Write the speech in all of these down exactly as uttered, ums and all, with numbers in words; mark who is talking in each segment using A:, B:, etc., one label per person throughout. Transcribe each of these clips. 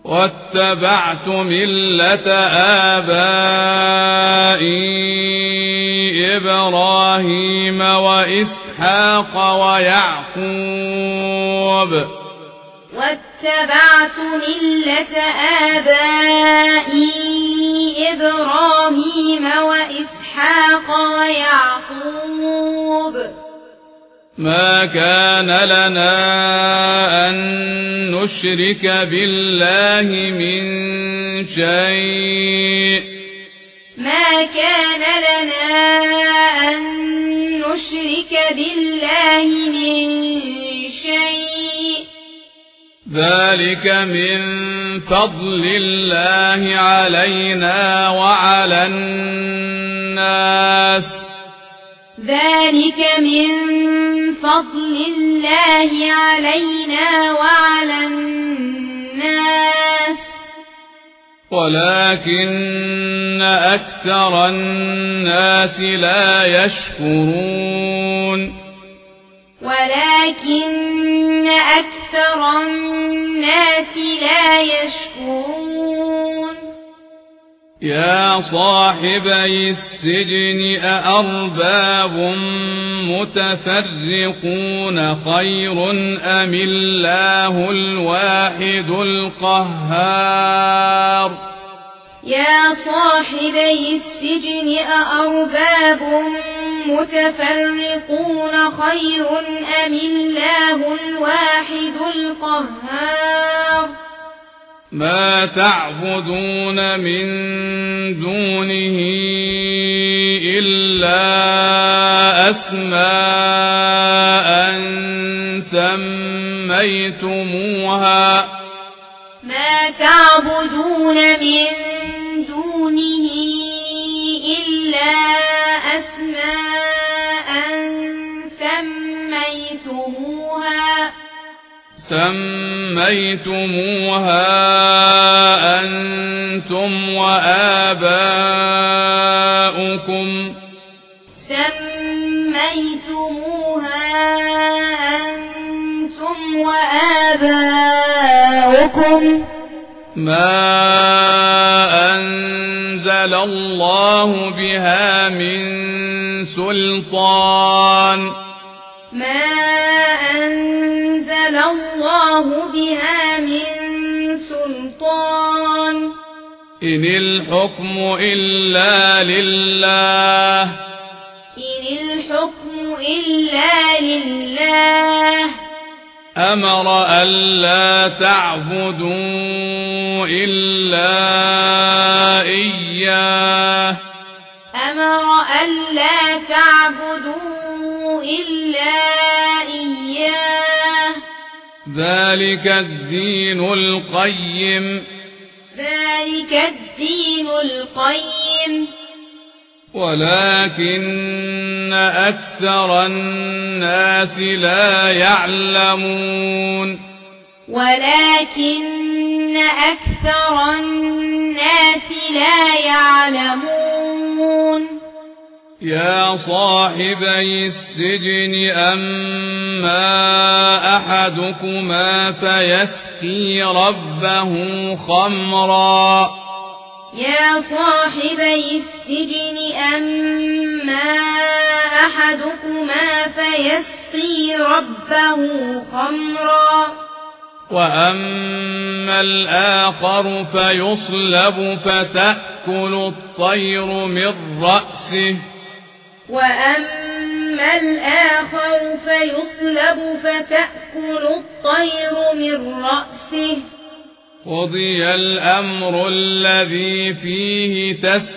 A: واتبعت ملة آبائي إبراهيم وإسحاق ويعقوب
B: واتبعت ملة آبائي إبراهيم وإسحاق ويعقوب
A: ما كان لنا أن نشرك بالله من شيء
B: ما كان لنا أن نشرك بالله من شيء
A: ذلك من فضل الله علينا وعلى الناس
B: ذلك من فضل الله علينا وعلى الناس
A: ولكن أكثر الناس لا يشكرون
B: ولكن أكثر الناس لا يشكرون
A: يا صاحبي السجن أأرباب متفرقون خير أم الله الواحد القهار
B: يا صاحبي السجن أأرباب متفرقون خير أم الله الواحد القهار
A: ما تعبدون من دونه إلا أسماء سميتموها
B: ما تعبدون من دونه إلا أسماء سميتموها
A: سميتموها أنتم وآباؤكم
B: سميتموها أنتم وآباؤكم
A: ما أنزل الله بها من سلطان
B: ما أنزل الله بها من سلطان
A: إن الحكم إلا لله
B: إن الحكم إلا لله
A: أمر ألا تعبدوا إلا إياه
B: أمر ألا تعبدوا إلا إياه
A: ذلك الدين القيم
B: ذلك الدين القيم
A: ولكن أكثر الناس لا يعلمون
B: ولكن أكثر الناس لا يعلمون
A: يا صاحبي السجن أما أحدكما فيسقي ربه خمرا
B: يا صاحبي السجن أما أحدكما فيسقي ربه خمرا
A: وأما الآخر فيصلب فتأكل الطير من رأسه
B: وأما الآخر فيصلب فتأكل الطير من رأسه
A: قضي الأمر الذي فيه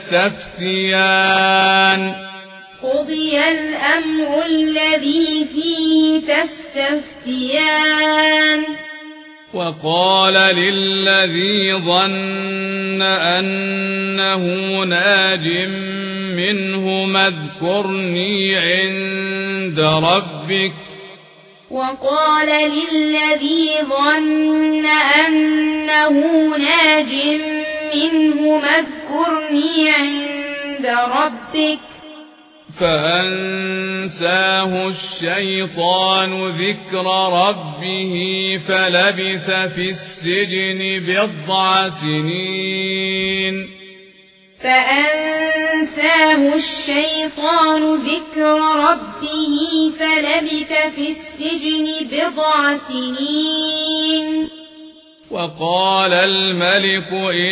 A: تستفتيان
B: قضي الأمر الذي فيه تستفتيان
A: وقال للذي ظن أنه ناج منه اذكرني عند ربك
B: وقال للذي ظن أنه ناج منه اذكرني عند ربك
A: فأنساه الشيطان ذكر ربه فلبث في السجن بضع سنين
B: فأنساه الشيطان ذكر ربه فلبث في السجن بضع سنين
A: وقال الملك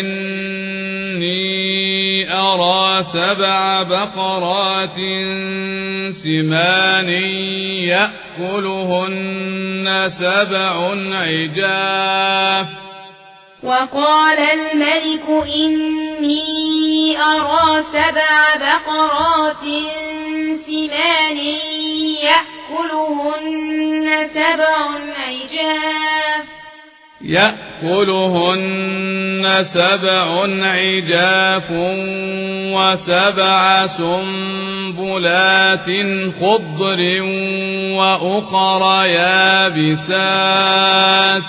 A: إني أرى سبع بقرات سمان يأكلهن سبع عجاف
B: وقال الملك إني أرى سبع بقرات سمان يأكلهن سبع عجاف
A: يأكلهن سبع عجاف وسبع سنبلات خضر وأخر يابسات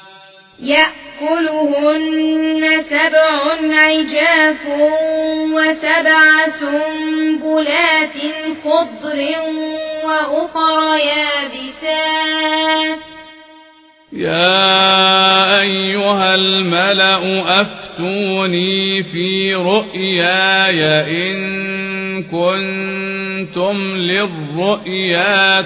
B: يأكلهن سبع عجاف وسبع سنبلات خضر وأخر يابسات
A: يا أيها الملأ أفتوني في رؤياي إن كنتم للرؤيا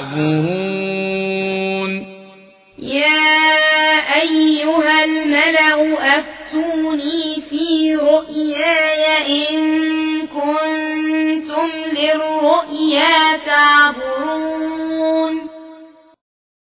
A: تعبرون
B: يا أيها الملأ أفتوني في رؤياي إن كنتم للرؤيا تعبرون